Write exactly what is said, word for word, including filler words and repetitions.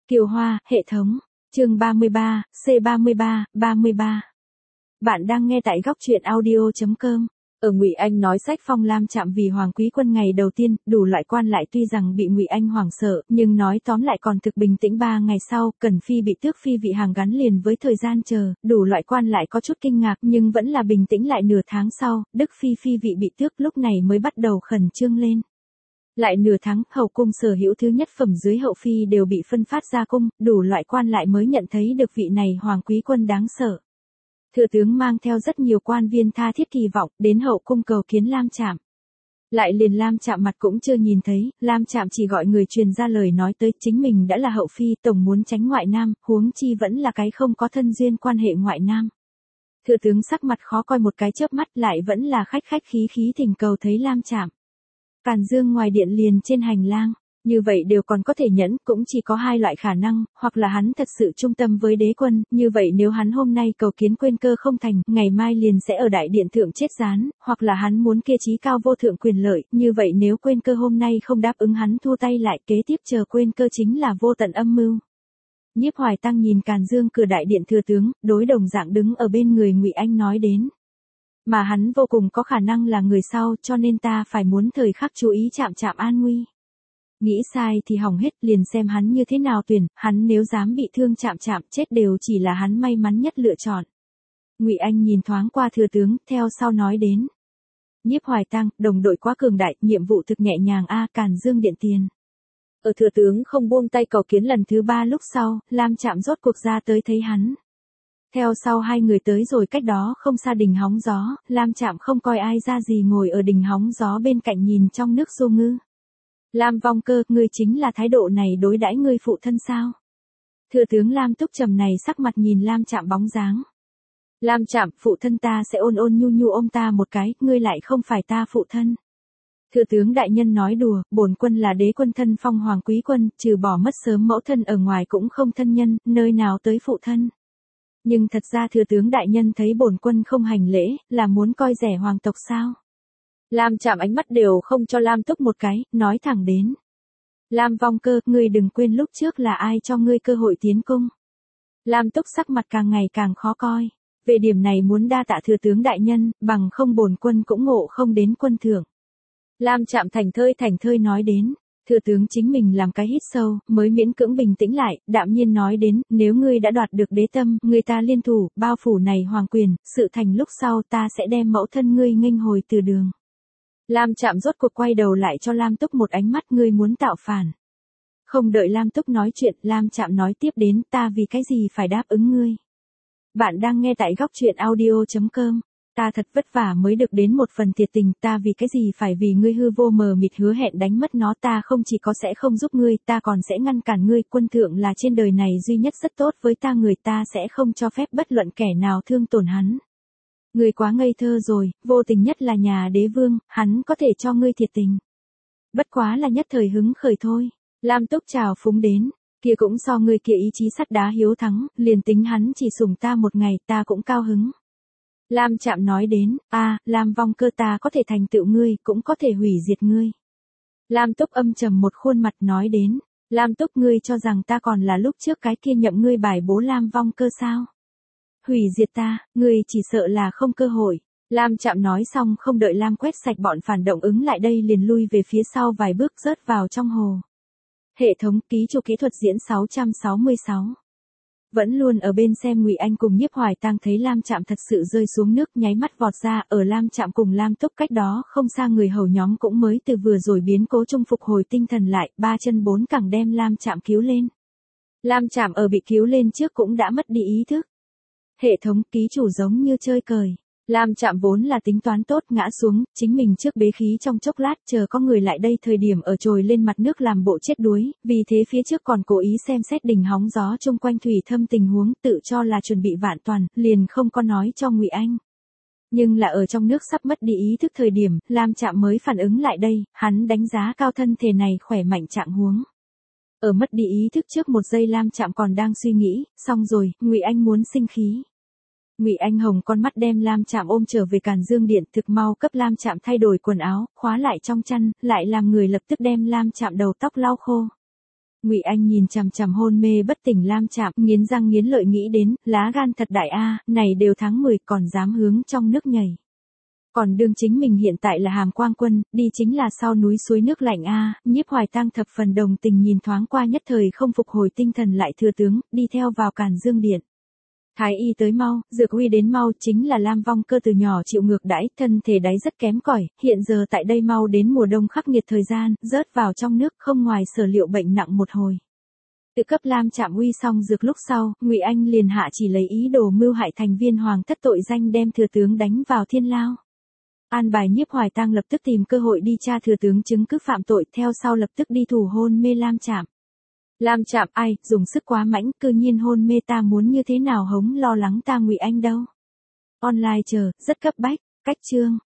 Kiều Hoa, hệ thống. Chương ba mươi ba, C ba mươi ba, ba mươi ba. Bạn đang nghe tại góc truyện audio chấm com. Ở Ngụy Anh nói sách phong Lam Trạm vì Hoàng Quý Quân ngày đầu tiên, đủ loại quan lại tuy rằng bị Ngụy Anh hoảng sợ, nhưng nói tóm lại còn thực bình tĩnh. Ba ngày sau, Cẩn Phi bị tước phi vị hàng gắn liền với thời gian chờ, đủ loại quan lại có chút kinh ngạc nhưng vẫn là bình tĩnh lại. Nửa tháng sau, Đức Phi phi vị bị tước, lúc này mới bắt đầu khẩn trương lên. Lại nửa tháng, hậu cung sở hữu thứ nhất phẩm dưới hậu phi đều bị phân phát ra cung, đủ loại quan lại mới nhận thấy được vị này Hoàng Quý Quân đáng sợ. Thừa tướng mang theo rất nhiều quan viên tha thiết kỳ vọng, đến hậu cung cầu kiến Lam Trạm. Lại liền Lam Trạm mặt cũng chưa nhìn thấy, Lam Trạm chỉ gọi người truyền ra lời nói tới chính mình đã là hậu phi, tổng muốn tránh ngoại nam, huống chi vẫn là cái không có thân duyên quan hệ ngoại nam. Thừa tướng sắc mặt khó coi một cái chớp mắt, lại vẫn là khách khách khí khí thỉnh cầu thấy Lam Trạm. Càn Dương ngoài điện liền trên hành lang, như vậy đều còn có thể nhẫn, cũng chỉ có hai loại khả năng, hoặc là hắn thật sự trung tâm với đế quân, như vậy nếu hắn hôm nay cầu kiến quên cơ không thành, ngày mai liền sẽ ở đại điện thượng chết rán, hoặc là hắn muốn kia chí cao vô thượng quyền lợi, như vậy nếu quên cơ hôm nay không đáp ứng hắn thu tay lại, kế tiếp chờ quên cơ chính là vô tận âm mưu. Nhiếp Hoài Tăng nhìn Càn Dương cửa đại điện thừa tướng, đối đồng dạng đứng ở bên người Ngụy Anh nói đến. Mà hắn vô cùng có khả năng là người sau, cho nên ta phải muốn thời khắc chú ý Trạm Trạm an nguy. Nghĩ sai thì hỏng hết, liền xem hắn như thế nào tuyển, hắn nếu dám bị thương Trạm Trạm chết đều chỉ là hắn may mắn nhất lựa chọn. Ngụy Anh nhìn thoáng qua thừa tướng, theo sau nói đến. Nhiếp Hoài Tăng, đồng đội quá cường đại, nhiệm vụ thực nhẹ nhàng a. Càn Dương điện tiền. Ở thừa tướng không buông tay cầu kiến lần thứ ba lúc sau, Lam Trạm rốt cuộc ra tới thấy hắn. Theo sau hai người tới rồi cách đó không xa đình hóng gió, Lam Trạm không coi ai ra gì ngồi ở đình hóng gió bên cạnh nhìn trong nước du ngư. Lam Vong Cơ, ngươi chính là thái độ này đối đãi ngươi phụ thân sao? Thừa tướng Lam Túc trầm này sắc mặt nhìn Lam Trạm bóng dáng. Lam Trạm, phụ thân ta sẽ ôn ôn nhu nhu ôm ta một cái, ngươi lại không phải ta phụ thân. Thừa tướng đại nhân nói đùa, bổn quân là đế quân thân phong Hoàng Quý Quân, trừ bỏ mất sớm mẫu thân ở ngoài cũng không thân nhân, nơi nào tới phụ thân. Nhưng thật ra thừa tướng đại nhân thấy bổn quân không hành lễ, là muốn coi rẻ hoàng tộc sao? Lam Trạm ánh mắt đều không cho Lam Túc một cái, nói thẳng đến. Lam Vong Cơ, ngươi đừng quên lúc trước là ai cho ngươi cơ hội tiến cung. Lam Túc sắc mặt càng ngày càng khó coi. Về điểm này muốn đa tạ thừa tướng đại nhân, bằng không bổn quân cũng ngộ không đến quân thưởng. Lam Trạm thành thơi thành thơi nói đến. Thừa tướng chính mình làm cái hít sâu, mới miễn cưỡng bình tĩnh lại, đạm nhiên nói đến, nếu ngươi đã đoạt được đế tâm, người ta liên thủ, bao phủ này hoàng quyền, sự thành lúc sau ta sẽ đem mẫu thân ngươi nghênh hồi từ đường. Lam Trạm rốt cuộc quay đầu lại cho Lam Túc một ánh mắt, ngươi muốn tạo phản. Không đợi Lam Túc nói chuyện, Lam Trạm nói tiếp đến, ta vì cái gì phải đáp ứng ngươi. Bạn đang nghe tại góc truyện audio chấm com. Ta thật vất vả mới được đến một phần thiệt tình, ta vì cái gì phải vì ngươi hư vô mờ mịt hứa hẹn đánh mất nó. Ta không chỉ có sẽ không giúp ngươi, ta còn sẽ ngăn cản ngươi. Quân thượng là trên đời này duy nhất rất tốt với ta, người ta sẽ không cho phép bất luận kẻ nào thương tổn hắn. Ngươi quá ngây thơ rồi, vô tình nhất là nhà đế vương, hắn có thể cho ngươi thiệt tình. Bất quá là nhất thời hứng khởi thôi. Lam Túc chào phúng đến, kia cũng so ngươi kia ý chí sắt đá hiếu thắng, liền tính hắn chỉ sủng ta một ngày ta cũng cao hứng. Lam Trạm nói đến, a, Lam Vong Cơ, ta có thể thành tựu ngươi, cũng có thể hủy diệt ngươi. Lam Túc âm trầm một khuôn mặt nói đến, Lam Túc, ngươi cho rằng ta còn là lúc trước cái kia nhậm ngươi bài bố Lam Vong Cơ sao? Hủy diệt ta, ngươi chỉ sợ là không cơ hội. Lam Trạm nói xong không đợi Lam quét sạch bọn phản động ứng lại đây liền lui về phía sau vài bước rớt vào trong hồ. Hệ thống ký chủ kỹ thuật diễn sáu trăm sáu mươi sáu. Vẫn luôn ở bên xem Ngụy Anh cùng Nhiếp Hoài Tăng thấy Lam Trạm thật sự rơi xuống nước, nháy mắt vọt ra, ở Lam Trạm cùng Lam Túc cách đó không xa người hầu nhóm cũng mới từ vừa rồi biến cố chung phục hồi tinh thần lại, ba chân bốn cẳng đem Lam Trạm cứu lên. Lam Trạm ở bị cứu lên trước cũng đã mất đi ý thức. Hệ thống ký chủ giống như chơi cời. Lam Trạm vốn là tính toán tốt, ngã xuống, chính mình trước bế khí trong chốc lát, chờ có người lại đây thời điểm ở trồi lên mặt nước làm bộ chết đuối, vì thế phía trước còn cố ý xem xét đình hóng gió chung quanh thủy thâm tình huống, tự cho là chuẩn bị vạn toàn, liền không có nói cho Ngụy Anh. Nhưng là ở trong nước sắp mất đi ý thức thời điểm, Lam Trạm mới phản ứng lại đây, hắn đánh giá cao thân thể này khỏe mạnh trạng huống. Ở mất đi ý thức trước một giây Lam Trạm còn đang suy nghĩ, xong rồi, Ngụy Anh muốn sinh khí. Ngụy Anh hồng con mắt đem Lam Trạm ôm trở về Càn Dương điện, thực mau cấp Lam Trạm thay đổi quần áo, khóa lại trong chăn, lại làm người lập tức đem Lam Trạm đầu tóc lau khô. Ngụy Anh nhìn chằm chằm hôn mê bất tỉnh Lam Trạm, nghiến răng nghiến lợi nghĩ đến, lá gan thật đại a, này đều tháng mười còn dám hướng trong nước nhảy. Còn đương chính mình hiện tại là Hàm Quang Quân, đi chính là sau núi suối nước lạnh a, Nhiếp Hoài Tăng thập phần đồng tình nhìn thoáng qua nhất thời không phục hồi tinh thần lại thừa tướng, đi theo vào Càn Dương Điện. Thái y tới mau, dược uy đến mau, chính là Lam Vong Cơ từ nhỏ chịu ngược đãi, thân thể đáy rất kém cỏi, hiện giờ tại đây mau đến mùa đông khắc nghiệt thời gian, rớt vào trong nước, không ngoài sở liệu bệnh nặng một hồi. Tự cấp Lam Trạm uy xong dược lúc sau, Ngụy Anh liền hạ chỉ lấy ý đồ mưu hại thành viên hoàng thất tội danh đem thừa tướng đánh vào thiên lao. An bài Nhiếp Hoài Tăng lập tức tìm cơ hội đi tra thừa tướng chứng cứ phạm tội, theo sau lập tức đi thủ hôn mê Lam Trạm. Lam Trạm ai, dùng sức quá mãnh, cư nhiên hôn mê, ta muốn như thế nào hống lo lắng ta Ngụy Anh đâu. Online chờ, rất cấp bách, cách chương.